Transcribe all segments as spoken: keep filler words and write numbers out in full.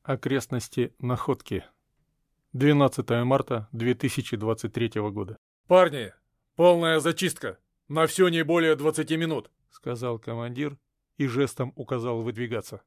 Окрестности находки. двенадцатое марта две тысячи двадцать третьего года. «Парни, полная зачистка! На все не более двадцати минут!» — сказал командир и жестом указал выдвигаться.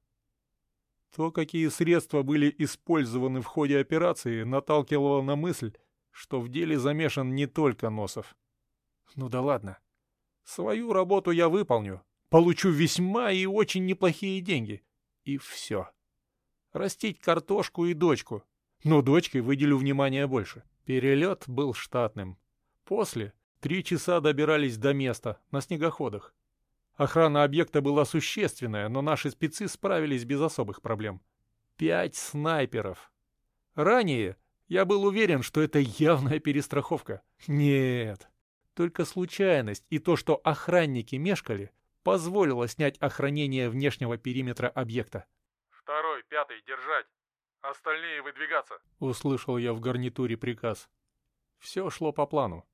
То, какие средства были использованы в ходе операции, наталкивало на мысль, что в деле замешан не только Носов. Ну да ладно. Свою работу я выполню, получу весьма и очень неплохие деньги. И все. Растить картошку и дочку. Но дочке выделю внимание больше. Перелет был штатным. После три часа добирались до места на снегоходах. Охрана объекта была существенная, но наши спецы справились без особых проблем. Пять снайперов. Ранее я был уверен, что это явная перестраховка. Нет. Только случайность и то, что охранники мешкали, позволило снять охранение внешнего периметра объекта. «Второй, пятый, держать! Остальные выдвигаться!» — услышал я в гарнитуре приказ. Все шло по плану.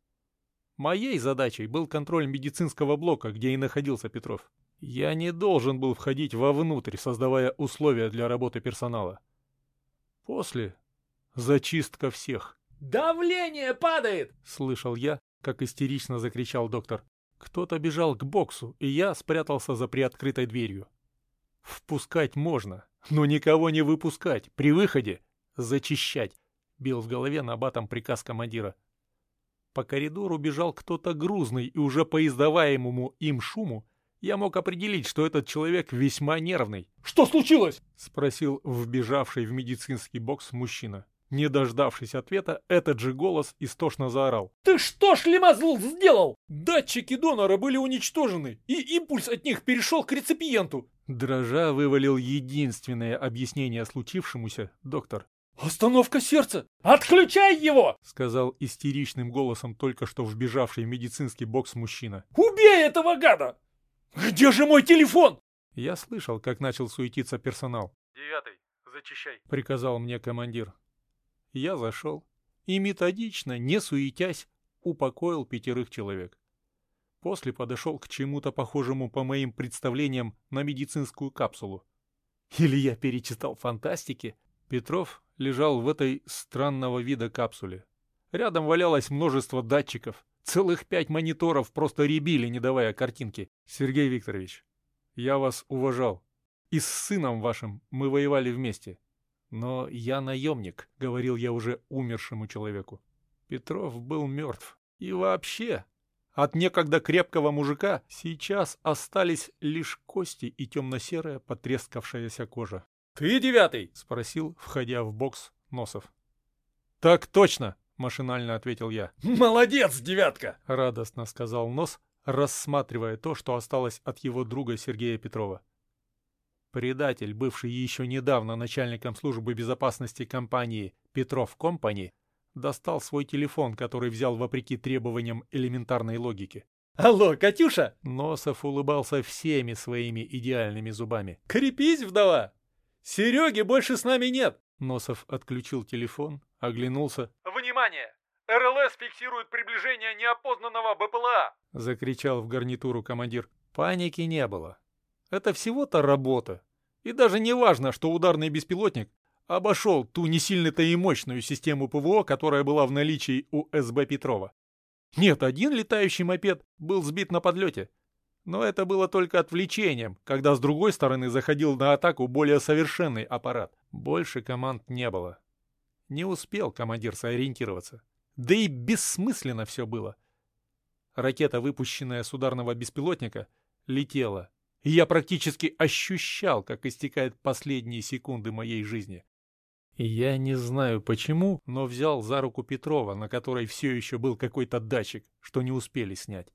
Моей задачей был контроль медицинского блока, где и находился Петров. Я не должен был входить вовнутрь, создавая условия для работы персонала. После — зачистка всех. «Давление падает!» — слышал я, как истерично закричал доктор. Кто-то бежал к боксу, и я спрятался за приоткрытой дверью. Впускать можно, но никого не выпускать. При выходе — зачищать, бил в голове набатом приказ командира. По коридору бежал кто-то грузный, и уже по издаваемому им шуму я мог определить, что этот человек весьма нервный. «Что случилось?» — спросил вбежавший в медицинский бокс мужчина. Не дождавшись ответа, этот же голос истошно заорал. «Ты что, шлемазл, сделал?» «Датчики донора были уничтожены, и импульс от них перешел к реципиенту!» Дрожа вывалил единственное объяснение случившемуся доктор. «Остановка сердца!» «Отключай его!» — сказал истеричным голосом только что вбежавший в медицинский бокс мужчина. «Убей этого гада! Где же мой телефон?» Я слышал, как начал суетиться персонал. «Девятый, зачищай!» — приказал мне командир. Я зашел и методично, не суетясь, упокоил пятерых человек. После подошел к чему-то похожему по моим представлениям на медицинскую капсулу. Или я перечитал фантастики? Петров лежал в этой странного вида капсуле. Рядом валялось множество датчиков. Целых пять мониторов просто рябили, не давая картинки. Сергей Викторович, я вас уважал. И с сыном вашим мы воевали вместе. Но я наемник, говорил я уже умершему человеку. Петров был мертв. И вообще, от некогда крепкого мужика сейчас остались лишь кости и темно-серая потрескавшаяся кожа. «Ты девятый?» — спросил, входя в бокс, Носов. «Так точно!» — машинально ответил я. «Молодец, девятка!» — радостно сказал Нос, рассматривая то, что осталось от его друга Сергея Петрова. Предатель, бывший еще недавно начальником службы безопасности компании «Петров Компани», достал свой телефон, который взял вопреки требованиям элементарной логики. «Алло, Катюша!» Носов улыбался всеми своими идеальными зубами. «Крепись, вдова! Сереги больше с нами нет!» Носов отключил телефон, оглянулся. «Внимание! РЛС фиксирует приближение неопознанного БПЛА!» — закричал в гарнитуру командир. Паники не было. Это всего-то работа. И даже не важно, что ударный беспилотник обошел ту не сильно-то и мощную систему ПВО, которая была в наличии у СБ Петрова. Нет, один летающий мопед был сбит на подлете. Но это было только отвлечением, когда с другой стороны заходил на атаку более совершенный аппарат. Больше команд не было. Не успел командир сориентироваться. Да и бессмысленно все было. Ракета, выпущенная с ударного беспилотника, летела. И я практически ощущал, как истекают последние секунды моей жизни. И я не знаю почему, но взял за руку Петрова, на которой все еще был какой-то датчик, что не успели снять.